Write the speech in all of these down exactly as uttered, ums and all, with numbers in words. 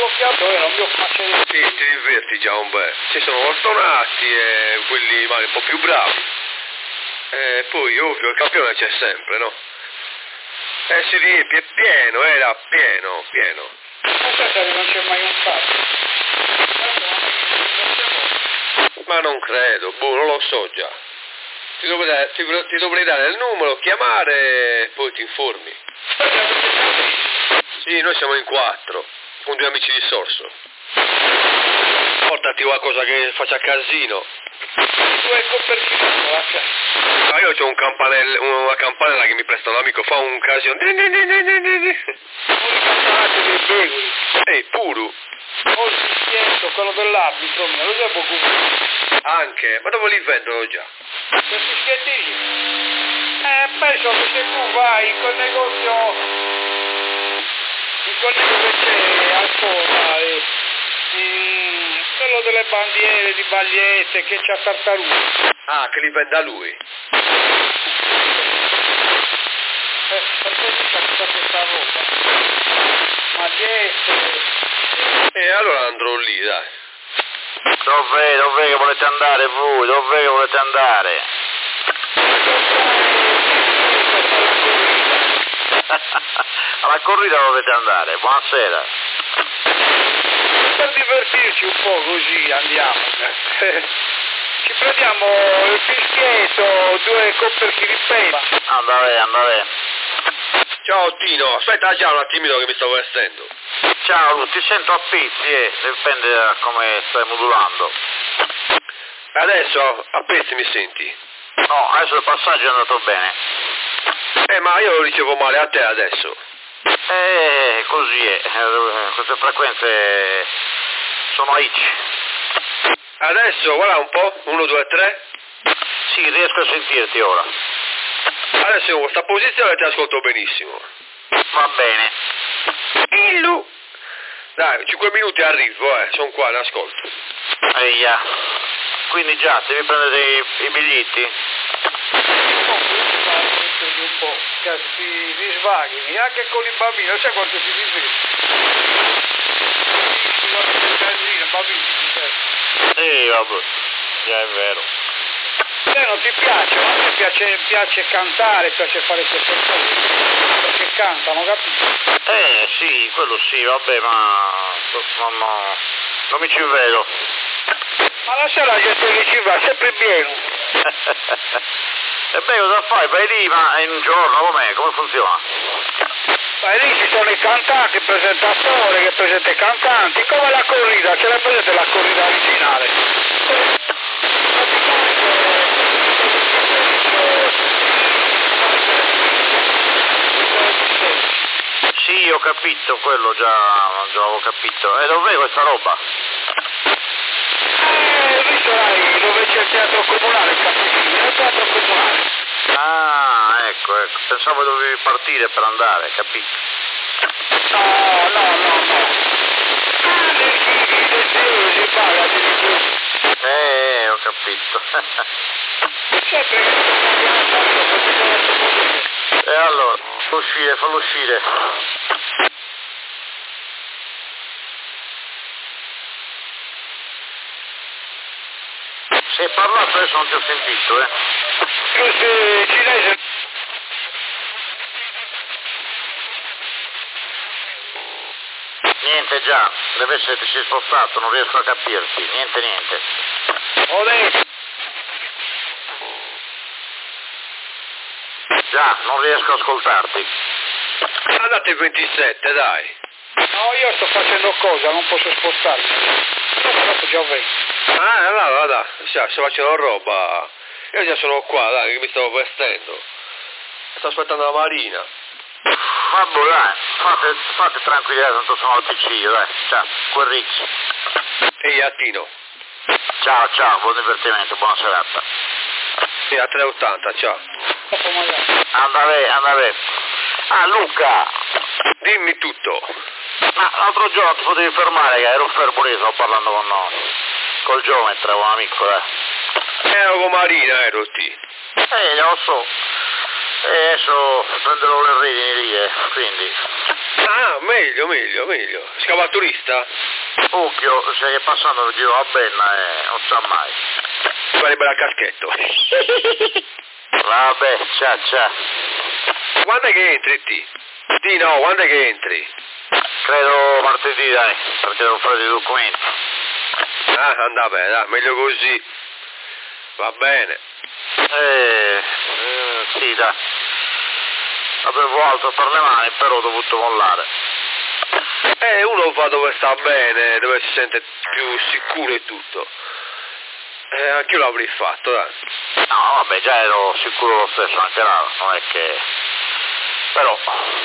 soffiato era un mio facile. Sì, ti diverti già un bel. Ci sono ortonati e quelli magari un po' più bravi. E poi ovvio il campione c'è sempre, no? Eh si riempie, è pieno, era pieno, pieno. Ma certo che non c'è mai un fatto. Ma non credo, boh, non lo so già. Ti dovrei, ti, ti dovrei dare il numero, chiamare e poi ti informi. Sì, noi siamo in quattro, con due amici di Sorso. Portati qualcosa che faccia casino. Tu ecco perché non la c'è. Ma io ho un campanello, una campanella che mi presta un amico, fa un casino. Non li campanate dei begoli. Ehi, puro. Oh, il fischietto, quello dell'arbitro, me lo devo comunque. Anche, ma dove li vendono già? Per fischiettini? Eh, penso che se tu vai in quel negozio, in quel negozio che c'è ancora, eh, mm, quello delle bandiere, di bagliette, che c'ha tartaruga. Ah, che li venda lui. Eh, perché c'ha tutta questa roba? Magliette. E allora andrò lì, dai. Dov'è, dov'è che volete andare voi? Dov'è che volete andare? Alla corrida dovete andare, buonasera. Per divertirci un po' così andiamo. Ci prendiamo il fischietto, due copperchi di pemba. Andare, andare. Ciao Tino, aspetta già un attimino che mi sto vestendo. Ciao Lu, ti sento a pezzi, eh, dipende da come stai modulando. Adesso a pezzi mi senti? No, adesso il passaggio è andato bene. Eh, ma io lo ricevo male a te adesso. Eh, così è, eh, queste frequenze sono H. Adesso, guarda un po', uno, due, tre. Sì, riesco a sentirti ora. Adesso in questa posizione ti ascolto benissimo. Va bene. Illu. Dai, cinque minuti arrivo, eh, sono qua, ne ascolto. Eia. Quindi già, devi prendere i, i biglietti? Un po', che si risvaghi, anche con i bambini, non sai quanto si diverte. Bambini, sì, vabbè, già è vero. Te non ti piace, ma a te piace, piace cantare, piace fare queste cose, perché cantano, capito? Eh sì, quello sì, vabbè, ma no, no, non mi ci vedo. Ma la sera la gente che ci va, sempre pieno. E beh, cosa fai? Vai lì, ma in un giorno com'è? Come funziona? Vai lì ci sono i cantanti, il presentatore che presenta i cantanti, come la corrida, ce l'hai presente la corrida originale? Sì, ho capito, quello già, già ho capito. E dov'è questa roba? Eh, lì sarai dove c'è il teatro comunale, il caffettino, il teatro comunale. Ah, ecco, ecco, pensavo dovevi partire per andare, capito? No, no, no, no. Ah, del chili, del euro si paga addirittura. Eh, ho capito. Sempre che E allora, fallo uscire, fallo uscire. Se hai parlato adesso non ti ho sentito, eh. Questo cinese. Niente già, deve essere ti sei spostato, non riesco a capirti, niente niente. Ho detto. Già, non riesco a ascoltarti. Andate ventisette, dai. No, io sto facendo cosa, non posso spostarmi. No, dopo già vengo. Ah, allora, guarda, sto facendo roba. Io già sono qua, dai, che mi stavo vestendo. Sto aspettando la Marina. Vabbè, dai, fate, fate tranquillità, tanto sono al P C io, dai. Ciao, quel Ricci. Ehi, Attino. Ciao, ciao, buon divertimento, buona serata. Sì, a tre e ottanta, ciao. Dopo magari. Andare, andare. Ah, Luca! Dimmi tutto. Ma l'altro giorno ti potevi fermare, che ero fermo lì, stavo parlando con noi. Col geometra, un amico, eh. Ero con Marina, ero ti. Eh, lo so. E adesso prenderò le redini lì, eh, quindi. Ah, meglio, meglio, meglio. Scavaturista? Occhio, se che passando per giro a Benna e non sa mai. Sarebbe al caschetto. Vabbè, ciao, ciao. Quando è che entri, ti? Sì, no, quando è che entri? Credo martedì, dai, perché devo fare dei documenti. Ah, andava bene, dai, meglio così. Va bene. Eh, eh sì, dai. Avevo altro per le mani, però ho dovuto mollare. Eh, uno va dove sta bene, dove si sente più sicuro e tutto. Eh, anch'io l'avrei fatto, dai. No, vabbè, già ero sicuro lo stesso anche là, non è che... Però...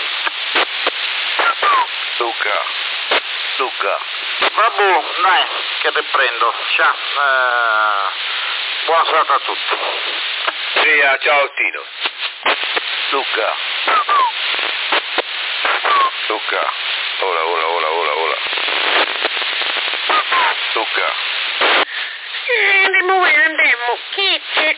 Luca, Luca. Vabbè, dai, che te prendo. Ciao. Eh, buona serata a tutti. Sì, ah, ciao Tino. Luca. Luca. Ora, ora, ora, ora, ora. Luca. Eh, andiamo, andiamo. Che c'è?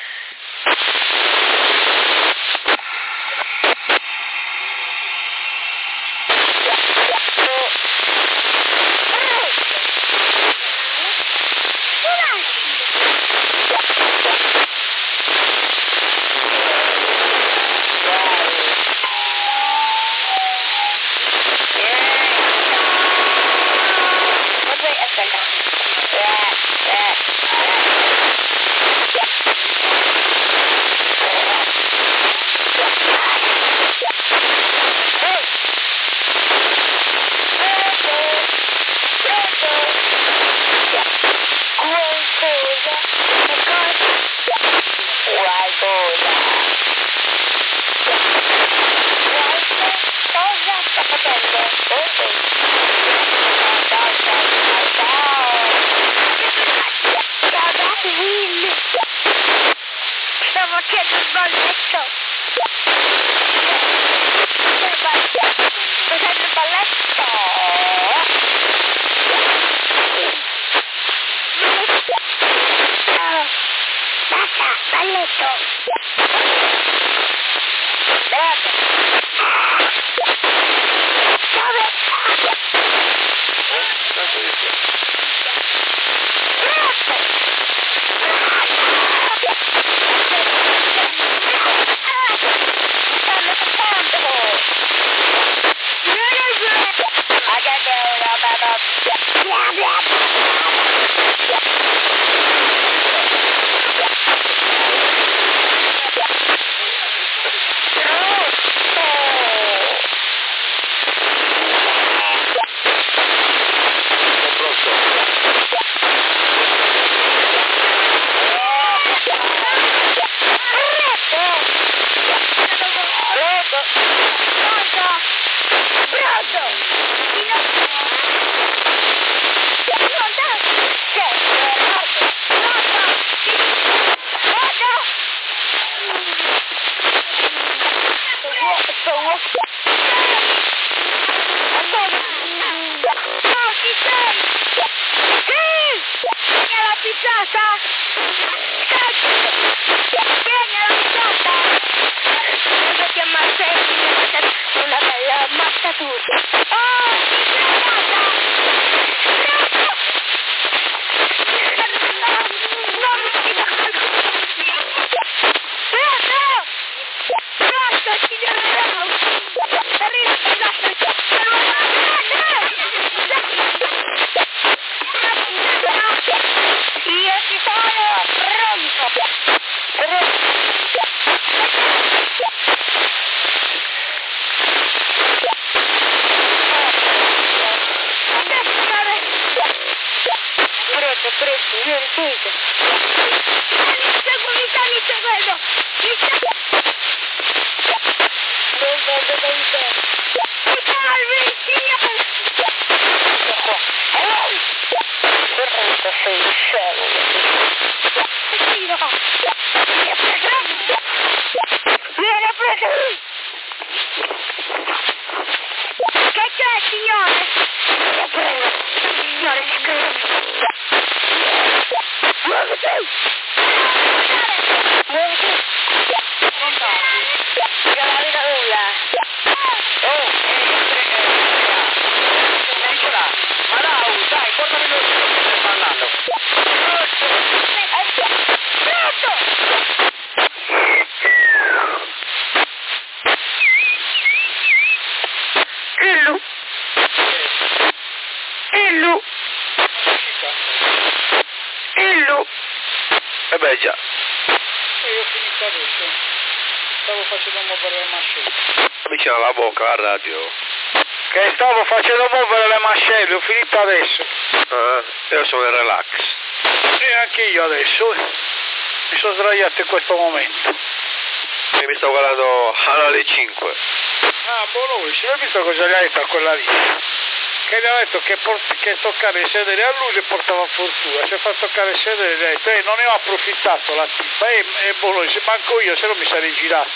Stavo facendo il balletto. Sto facendo il balletto. Basta, balletto. Bravo. Dove sta? Una bella ammazzatura. Oh, io ci sono, pronto. Presto, presto, io ripeto. Mi seguo, mi sta, mi seguendo. Mi sta. Non vedo da te. Mi salvi, signore. Presto, sei scemo. Vieni preso. Che c'è, signore? Signore, ci credo. Muoviti! Muoviti! Non la vedo nulla! Oh, eh, Illu! Illu! E beh già. E io ho finito adesso. Stavo facendo muovere le mascelle. Vicino alla bocca, la radio. Che stavo facendo muovere le mascelle, ho finito adesso. Ah, io sono in relax. E anche io adesso. Mi sono sdraiato in questo momento. E mi sto guardando alle cinque. Ah, buonissimo, hai visto cosa gli ha detto a quella lì? Che gli ha detto che, port- che toccare il sedere a lui gli portava fortuna, si fa toccare il sedere e gli ha detto, eh, non ne ho approfittato la tipa, e eh, buonissimo, manco io, se no mi sarei girato.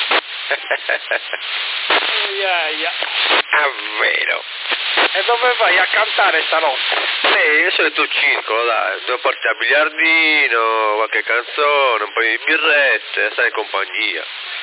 Iaia. Ah, vero. E dove vai a cantare stanotte? Eh, io sono il tuo circolo, dai, devo portare a biliardino, qualche canzone, un po' di birrette, stare in compagnia.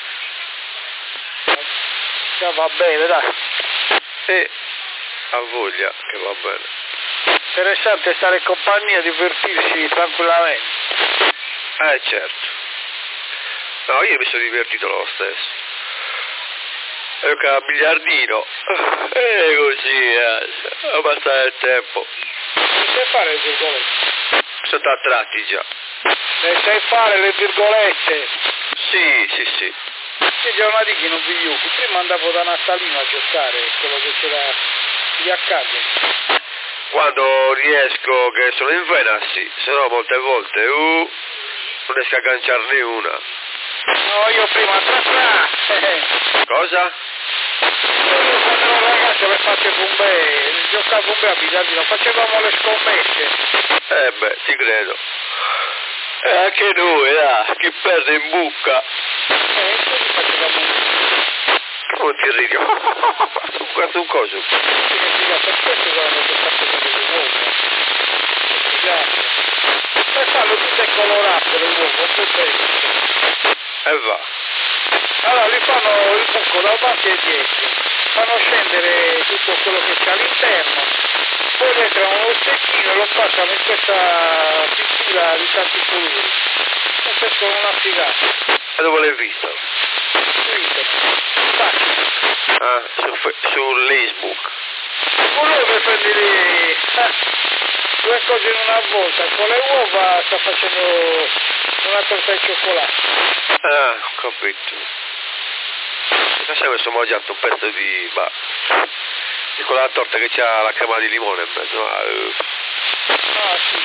Già va bene, dai. E ha voglia che va bene. Interessante stare in compagnia, divertirsi tranquillamente. Eh certo. No, io mi sono divertito lo stesso. E che a biliardino. E così, eh, a passare il tempo. Le sai fare le virgolette? Sono attratti già. Le sai fare le virgolette? Sì, sì, sì. Sì, già una di che non vi io. Prima andavo da Natalino a giocare, quello che c'era lì a casa. Quando riesco che sono in vena, sì. Se no molte volte, uh, non riesco a agganciarne una. No, io prima tra tra. Cosa? Io quando ero ragazzo le facevo un bel, giocavo un bel a biliardino, facevamo le scommesse. Eh beh, ti credo. E anche noi, là, chi perde in bucca. Eh, così facevamo un... Non ti ridi. Su questo un coso. Sì, che figa, per questo guarda che facevo delle uova. Figato. E fanno tutte colorate le uova, poi bello. E va. Allora li fanno il buco davanti e dietro, fanno scendere tutto quello che c'è all'interno, poi mettono uno stecchino e lo passano in questa pittura di tanti colori. Questa è una figata. E dove l'hai visto? Su internet. Facile. Ah, su, su Facebook. Quello che prendi lì, eh, due cose in una volta, con le uova sta facendo una torta di cioccolato. Ah, ho capito. Adesso mi sono mangiato un pezzo di, bah, di quella torta che c'ha la crema di limone in mezzo. Ah, uh. Ah sì.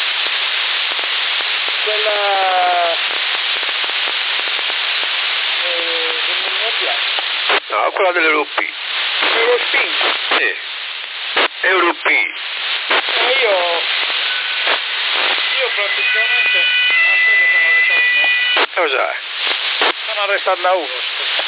Quella... Eh, che non piace. No, quella dell'Europi. Euro spinto. Sì. Europi. E io... Io praticamente... Aspetta che non ricordo. Cos'è? Stanno arrestando a uno.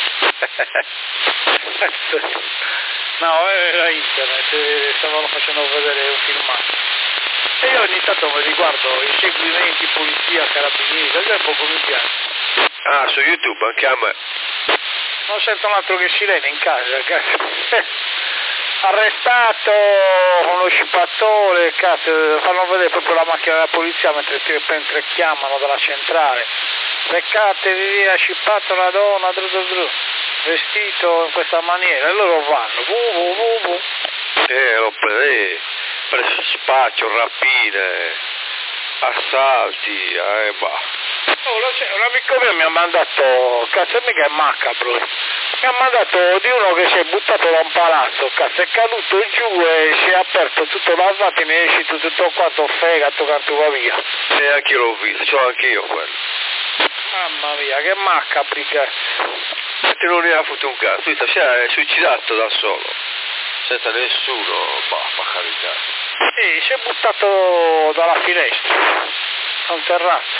No, era internet, stavano facendo vedere un filmato. E io ogni tanto mi riguardo i seguimenti, polizia, carabinieri, perché un po' mi piace. Ah, su YouTube, anche a me. Non sento un altro che sirene in casa, cazzo. Arrestato uno scippatore, cazzo, fanno vedere proprio la macchina della polizia mentre, mentre chiamano dalla centrale. Beccatevi via, scippato una donna, dru, dru, dru, vestito in questa maniera, e loro vanno, vu, vu, vu, vu. Eh, l'ho preso, preso spaccio, rapine, assalti, eh, bah. Oh, lo sai, un amico mio mi ha mandato, cazzo mica è macabro, mi ha mandato di uno che si è buttato da un palazzo, cazzo, è caduto giù e si è aperto tutto davanti e mi è uscito tutto quanto fegato, canto va via. E anche io l'ho visto, c'ho anche io quello. Mamma mia, che macabri, cazzo. E non ne ha avuto un cazzo, lui si è suicidato da solo, senza nessuno, bah, ma carità. Sì, si è buttato dalla finestra, da un terrazzo.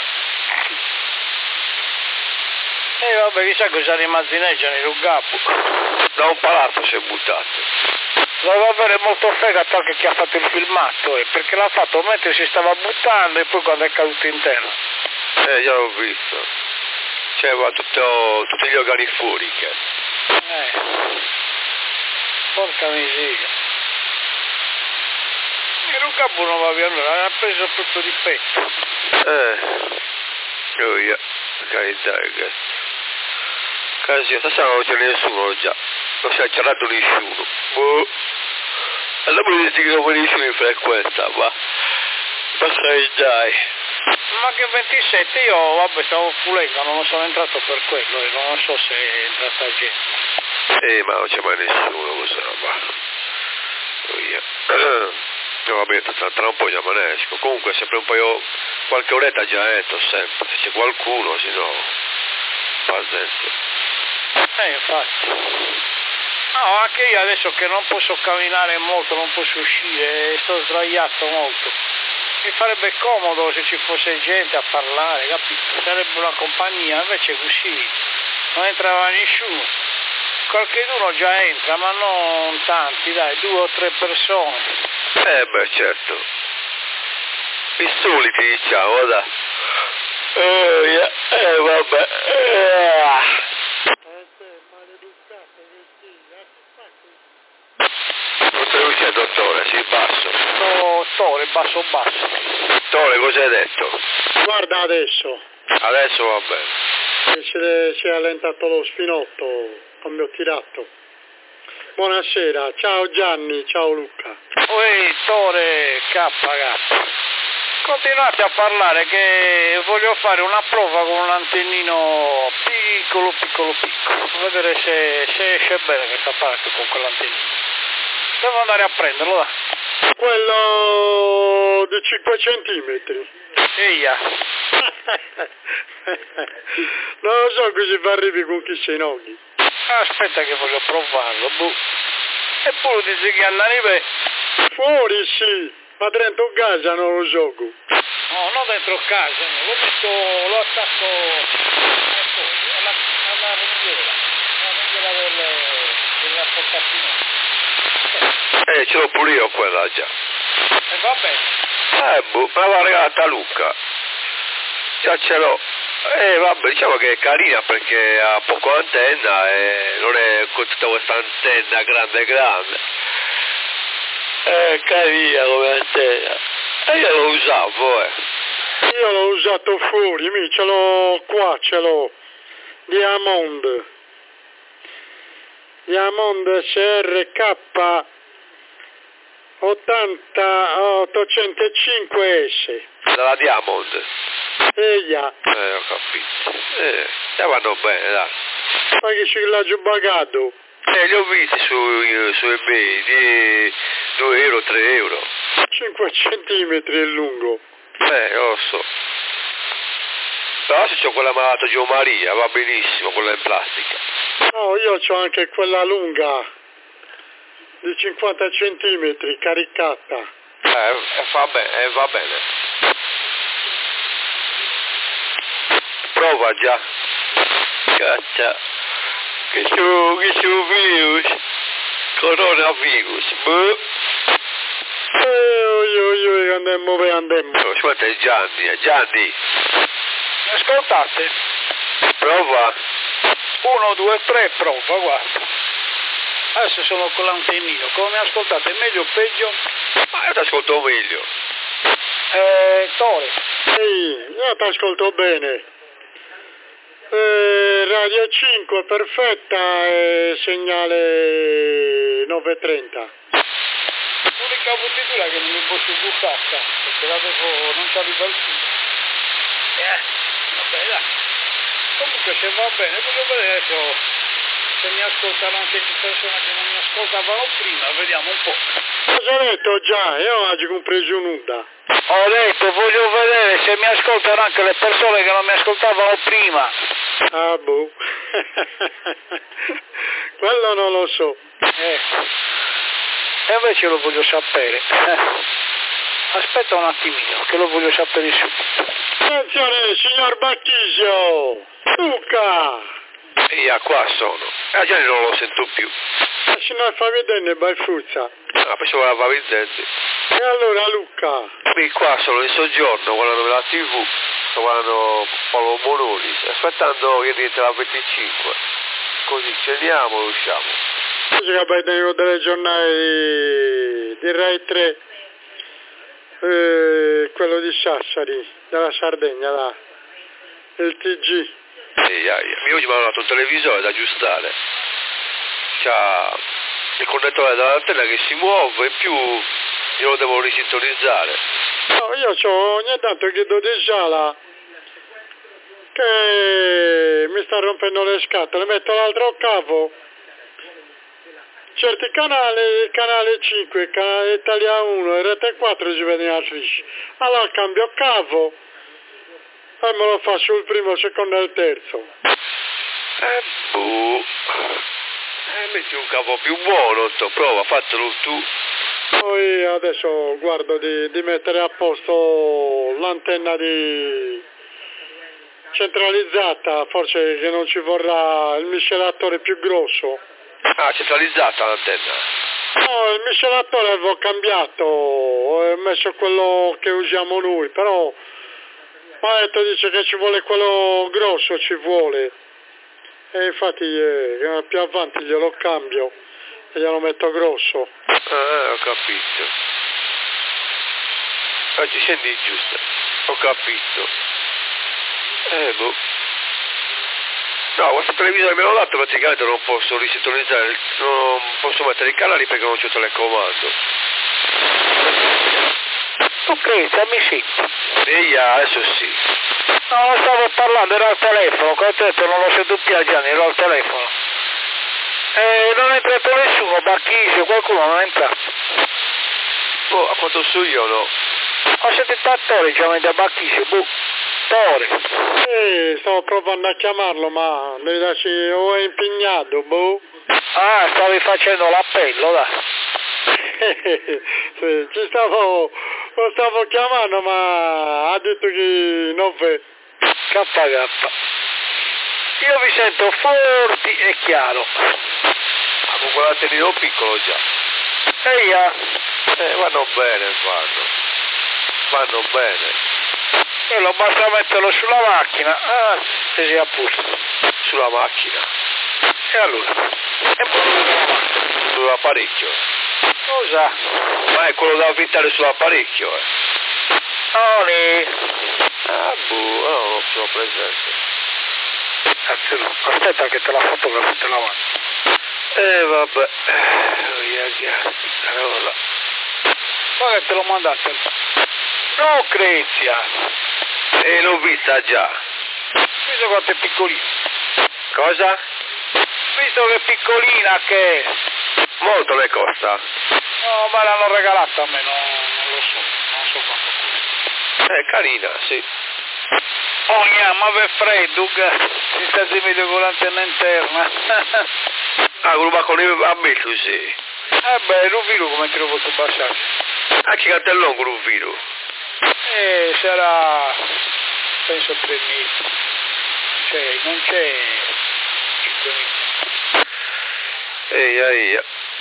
E eh, vabbè, chissà cosa rimanzineggiano i ruggappo. Da un palazzo si è buttato. Doveva avere molto fegato anche chi ha fatto il filmato, eh, perché l'ha fatto mentre si stava buttando e poi quando è caduto in terra. Eh, già l'ho visto. C'era tutto, tutti gli organi fuori, cazzo. Eh. Porca miseria. Il ruggappo non va via, allora l'ha preso proprio di petto. Eh. Oh, yeah. Carità, ragazzi. Casino, stasera non c'è nessuno già. Non si è accerrato nessuno. Boh. Allora mi dici che non venissimo in frequenza, ma... Ma sai dai. Ma che ventisette? Io, vabbè, stavo pulendo, non sono entrato per quello e non so se è entrata gente. Eh, ma non c'è mai nessuno, cosa, ma... Via. No, vabbè, tra, tra un po' già me ne esco. Comunque sempre un paio... Qualche oretta già entro, sempre. Se c'è qualcuno, se no... Pazienza. Eh, infatti. No, anche io adesso che non posso camminare molto, non posso uscire, sto sdraiato molto. Mi farebbe comodo se ci fosse gente a parlare, capito? Sarebbe una compagnia, invece così non entrava nessuno. Qualcheduno già entra, ma non tanti, dai, due o tre persone. Eh beh, certo. I soliti, diciamo, dai. Eh, yeah. eh vabbè. Eh. Non stai uscendo, dottore, sì, basso. No, Tore, basso, basso. Dottore, cosa hai detto? Guarda adesso, Adesso va bene. si è, si è allentato lo spinotto, come ho tirato. Buonasera, ciao Gianni, ciao Luca. Ui, Tore, K, K. Continuate a parlare che voglio fare una prova con un antennino piccolo, piccolo, piccolo. Vedere se, se esce bene questa parte con quell'antennino. Devo andare a prenderlo, là. Quello di cinque centimetri. Eia. Non lo so così fa arrivi con chi sei noghi. Aspetta che voglio provarlo, boh. E poi dici che andare bene. Fuori sì, ma dentro casa non lo gioco. No, non dentro casa, no. L'ho visto, lo attacco alla, alla ringhiera, alla ringhiera delle, delle apportazioni. Eh, ce l'ho pure io quella già. E va bene. Eh, boh, me l'ha regalata Luca. Già ce l'ho. Eh, vabbè, diciamo che è carina perché ha poco antenna e non è con tutta questa antenna grande grande. È carina come antenna. E io lo usavo, eh. Io l'ho usato fuori, mi ce l'ho qua, ce l'ho. Diamond. Diamond S R K ottanta ottocentocinque S. Dalla Diamond. Eia, Eh, ho capito. Eh, già vanno bene, dai. ma che ci l'ha giù pagato? Eh, li ho visti su, su eBay di due euro, tre euro. cinque centimetri è lungo. Eh, lo so. Però se c'ho quella malata Gio Maria, va benissimo, quella in plastica. No, io c'ho anche quella lunga di cinquanta centimetri caricata. Eh, eh, va bene, eh, va bene. Prova già. Cazzo. Che su, che su virus. Coronavirus. Boh. Eh, oi, oi, oi, andemmo per andemmo. Aspetta, è Gianni, è Gianni. Mi ascoltate? Prova. Uno, due, tre, prova, guarda. Adesso sono con l'antennino. Come mi ascoltate? Meglio o peggio? Ma io ti ascolto meglio. Eh, Tore. Ehi, io ti ascolto bene. Eh, Radio cinque perfetta e segnale nove trenta. L'unica bottitura che non mi posso buttare, perché l'avevo, non ci arriva il filo. Eh, vabbè, dai. Comunque se va bene, voglio vedere adesso se mi ascoltano anche persone che non mi ascoltavano prima, vediamo un po'. Cosa ho detto già? Io oggi ho preso un'onda. Ho detto, voglio vedere se mi ascoltano anche le persone che non mi ascoltavano prima. Ah, boh. Quello non lo so. Eh. E invece lo voglio sapere. Aspetta un attimino, che lo voglio sapere subito. Attenzione, signor Bacchisio! Luca! Via, qua sono. Eh, Gianni non lo sento più. Ma se non fa vedere, balfuzza. Ah, pensavo la Vavizzenti. E allora, Luca? Qui qua sono in soggiorno, guardando la tivù, sto guardando Paolo Bonolis, aspettando che rientra la venticinque. Così ceniamo e usciamo. Così che poi tengo delle giornate di, di Rai tre, eh, quello di Sassari, della Sardegna, là, il T G. Ehi, ehi, io oggi mi hanno dato un televisore da aggiustare. C'ha il connettore dell'antenna che si muove, in più io lo devo risintonizzare. No, io c'ho ogni tanto chiedo di sala che mi sta rompendo le scatole, metto l'altro cavo. Certi canali, canale cinque, canale Italia uno e Rete quattro ci vede la striscia. Allora cambio cavo e me lo fa sul primo, il secondo e il terzo. Eh, boh. Eh, metti un cavo più buono, to, prova, fatelo tu. Poi adesso guardo di, di mettere a posto l'antenna di centralizzata, forse che non ci vorrà il miscelatore più grosso. Ah, centralizzata l'antenna. No, il miscelatore avevo cambiato, ho messo quello che usiamo noi, però Maletto dice che ci vuole quello grosso, ci vuole. E infatti eh, più avanti glielo cambio e glielo metto grosso. Ah, ho capito. Oggi scendi giusto. Ho capito. Eh, boh. No, questo televisore me l'ho dato, praticamente non posso risintonizzare, non posso mettere i canali perché non c'ho telecomando. Ok, dammi sì. Ehi, adesso sì. No, non stavo parlando, era al telefono, come ho detto non lo sento più a Gianni, era al telefono. Eh, non è entrato nessuno, Bacchisi, qualcuno non è entrato. Boh, a quanto so io no. Ho sentito a Tore, diciamo, da Bacchisi, boh, Tore. Sì, stavo provando a chiamarlo, ma devi darci, o è impegnato, boh. Ah, stavi facendo l'appello, dai. Sì, ci stavo, lo stavo chiamando, ma ha detto che non ve. K K. Io vi sento forti e chiaro. Ma con quell'antennino piccolo già. Ehi, ah. Eh, vanno bene, vanno. Vanno bene. Quello basta metterlo sulla macchina, ah, se sia a posto. Sulla macchina. E allora? E poi sull'apparecchio. Cosa? Ma è quello da avvitare sull'apparecchio, eh. Oh, lì. Ah, boh, no, non sono presente. Aspetta che te la fotografo te la mando. Eh, vabbè. Allora. Ma che te l'ho mandato? No, Crezia. E l'ho vista già. Visto quanto è piccolina. Cosa? Visto che è piccolina che è. Molto le costa. No, ma l'hanno regalata a me, no, non lo so, non so quanto costa. È carina, sì. Oh, mia, ma per freddo, si sta dimentico con l'antenna interna. Ah, ruba con i abbelli, sì. Eh beh, non vedo come te lo posso passare. Ah, che cartellone con un viro? Eh, sarà, penso tre mesi. Cioè, non c'è cinque mesi. Ehi, ehi.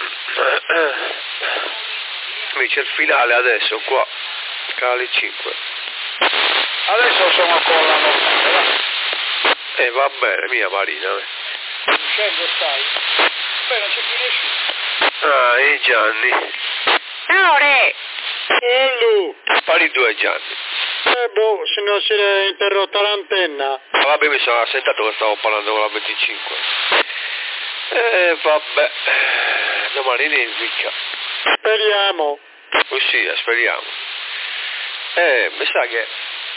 Mi c'è il finale adesso, qua. Canale cinque. Adesso sono con la normale, va? Eh, va bene, mia Marina. Scendo, stai. Beh, non c'è più nessuno. Ah, e Gianni. Ciao, Re. E lui? Pari due Gianni. Eh boh, se non si è interrotta l'antenna. Ah, vabbè, mi sono assentato che stavo parlando con la venticinque. Eh, vabbè. Domani nevica. Speriamo. Oh sì, speriamo. Eh, mi sa che...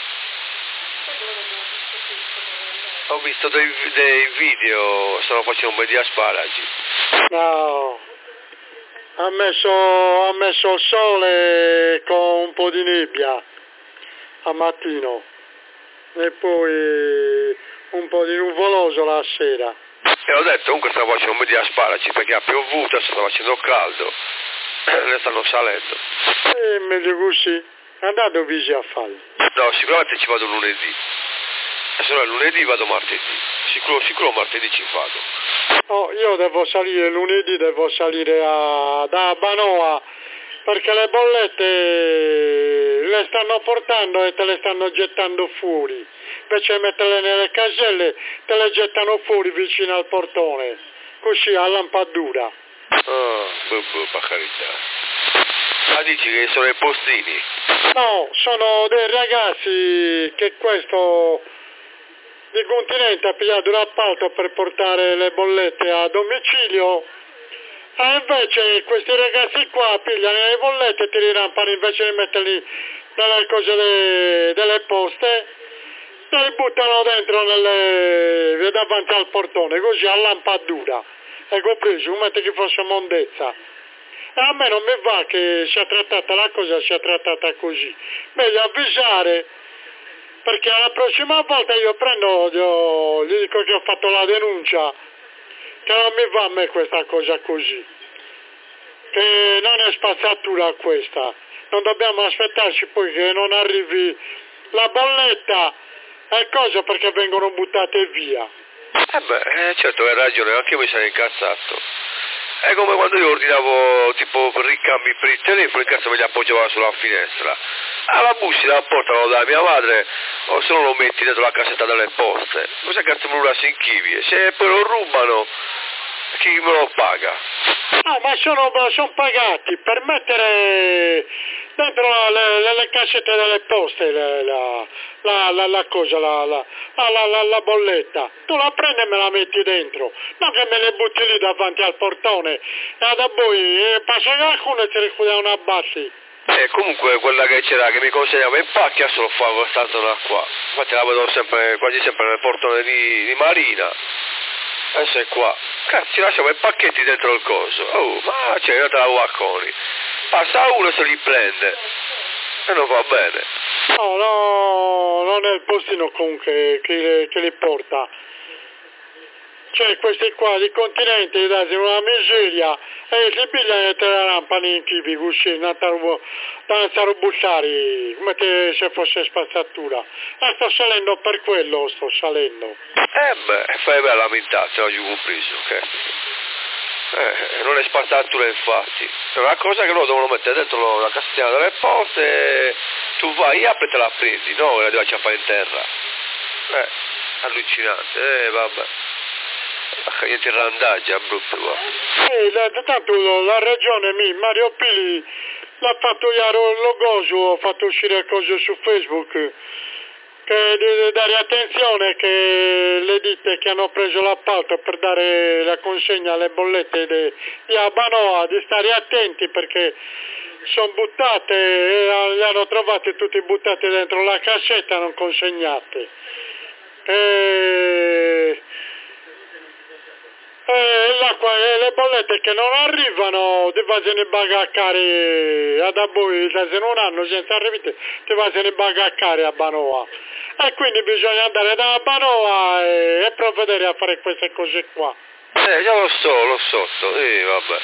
Ho visto dei, dei video, stanno facendo un po' di asparagi. No. Ha messo, ha messo il sole con un po' di nebbia a mattino e poi un po' di nuvoloso la sera. E ho detto, comunque stanno facendo un po' di asparagi perché ha piovuto, sta facendo caldo, ne stanno salendo. E meglio così. Andate visi a farli. No, sicuramente ci vado lunedì. E se no lunedì vado martedì. Sicuro, sicuro martedì ci vado. Oh, io devo salire lunedì, devo salire a, da Banoa perché le bollette le stanno portando e te le stanno gettando fuori. Invece di metterle nelle caselle te le gettano fuori vicino al portone, così a lampadura. Ah, boh, boh, per carità. Ah, dici che sono i postini? No, sono dei ragazzi che questo di Continente ha pigliato un appalto per portare le bollette a domicilio E invece questi ragazzi qua pigliano le bollette e ti rirampano invece di metterli nelle cose de, delle poste, te li buttano dentro nelle, davanti al portone, così a lampadura. Hai compreso? Come che fosse mondezza. E a me non mi va che sia trattata la cosa, sia trattata così. Meglio avvisare, perché la prossima volta io prendo, io, gli dico che ho fatto la denuncia, che non mi va a me questa cosa così, che non è spazzatura questa, non dobbiamo aspettarci poi che non arrivi la bolletta e cosa perché vengono buttate via. Eh beh, eh, certo hai ragione, anche io mi sarei incazzato. È come quando io ordinavo tipo ricambi per il telefono, in casa me li appoggiava sulla finestra. Alla bussi la portano da mia madre, o se no lo metti dentro la cassetta delle poste. Cosa cazzo me lo si inchivie? Se poi lo rubano, chi me lo paga? Ah, ma sono, sono pagati per mettere dentro le, le, le cassette delle poste le, la, la, la, la cosa, la, la, la, la, la bolletta. Tu la prendi e me la metti dentro, non che me le butti lì davanti al portone e da poi eh, passa qualcuno e ti richiudono a bassi. E comunque quella che c'era che mi consegnava in pacchia solo fa questa zona qua. Infatti la vedo sempre, quasi sempre nel portone di, di Marina. Adesso è qua. Cazzo, lasciamo i pacchetti dentro il coso. Oh, ma c'è una la Wacconi. Passa uno e se li prende. E non va bene. No, no, non è il postino comunque che, li- che li porta. Cioè questi qua di continente gli dati una miseria e si pigliano e te la rampano in chivi così, non a buttare come te se fosse spazzatura. E sto salendo per quello, sto salendo. Eh beh, fai bene a lamentarti, oggi ho compreso, ok? Eh, non è spazzatura infatti. È una cosa che loro devono mettere dentro la cassetta delle poste, tu vai, apri e te la prendi, no? La devi ciappare in terra. Eh, allucinante, eh vabbè. Niente randaggia, brutto qua. Sì, la, tanto la regione mi, Mario Pili, l'ha fatto iaro lo gozo, ha fatto uscire cose su Facebook, che deve dare attenzione che le ditte che hanno preso l'appalto per dare la consegna alle bollette de, di Abanoa, di stare attenti perché sono buttate, e le hanno trovate tutte buttate dentro la cassetta, non consegnate. E... Eh, l'acqua e le bollette che non arrivano ti vanno in bagaccare ad voi, se non hanno senza arrivare ti vanno in bagaccare a Banoa e quindi bisogna andare da Banoa e, e provvedere a fare queste cose qua. Eh, già lo so, lo so, eh, vabbè.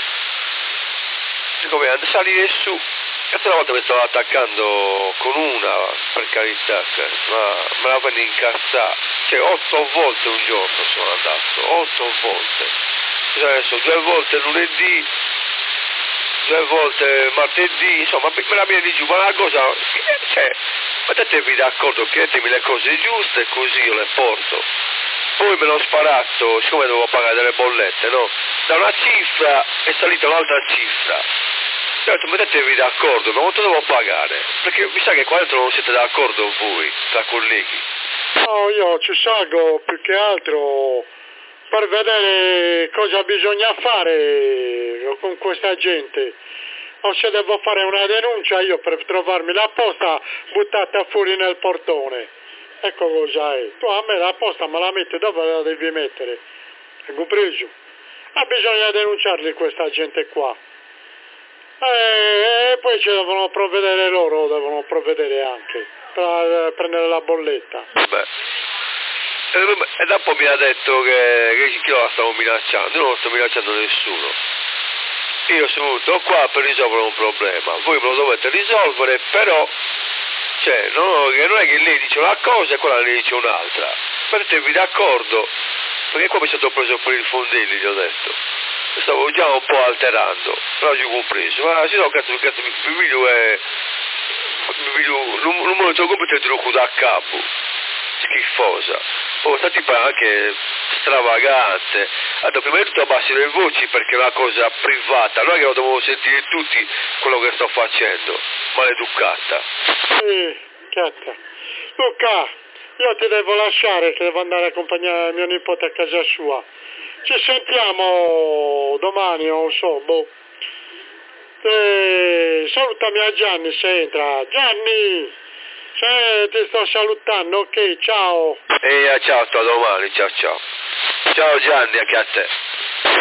Come salire su, l'altra volta mi stavo attaccando con una, per carità, ma me la fanno incassare. Cioè otto volte un giorno sono andato, otto volte. Cioè, adesso due volte lunedì, due volte martedì, insomma me la viene di giù, ma la cosa, cioè, mettetevi d'accordo, chiedetemi le cose giuste così io le porto. Poi me l'ho sparato, siccome dovevo pagare delle bollette, no? Da una cifra è salita un'altra cifra. Ho detto mettetevi d'accordo, ma quanto devo pagare? Perché mi sa che qua dentro non siete d'accordo voi, tra colleghi. No, io ci salgo più che altro per vedere cosa bisogna fare con questa gente. O se devo fare una denuncia io per trovarmi la posta buttata fuori nel portone. Ecco cosa è. Tu a me la posta me la metti, dove la devi mettere? Hai compreso? Ma bisogna denunciarli questa gente qua. E, e poi ci devono provvedere loro, devono provvedere anche per prendere la bolletta. Beh. E dopo mi ha detto che, che io la stavo minacciando, io non sto minacciando nessuno. Io sono venuto qua per risolvere un problema, voi me lo dovete risolvere, però cioè, no, non è che lei dice una cosa e quella ne dice un'altra. Mettetevi d'accordo, perché qua mi sono stato preso per il fondelli, gli ho detto. Stavo già un po' alterando, però ci ho compreso, ma se no cazzo, cazzo mi piglio e mi piglio un numero di computer e te lo chiudo a capo, schifosa. Poi sta tipa anche stravagante, ha detto prima di tutto abbassi le voci perché è una cosa privata, non è che lo devono sentire tutti quello che sto facendo, maleducata. Sì, chiatta. Luca, io ti devo lasciare che devo andare a accompagnare mio nipote a casa sua. Ci sentiamo domani, non so, boh. Eh, salutami a Gianni se entra. Gianni, se ti sto salutando, ok, ciao. E ciao, a domani, ciao ciao. Ciao Gianni, anche a te.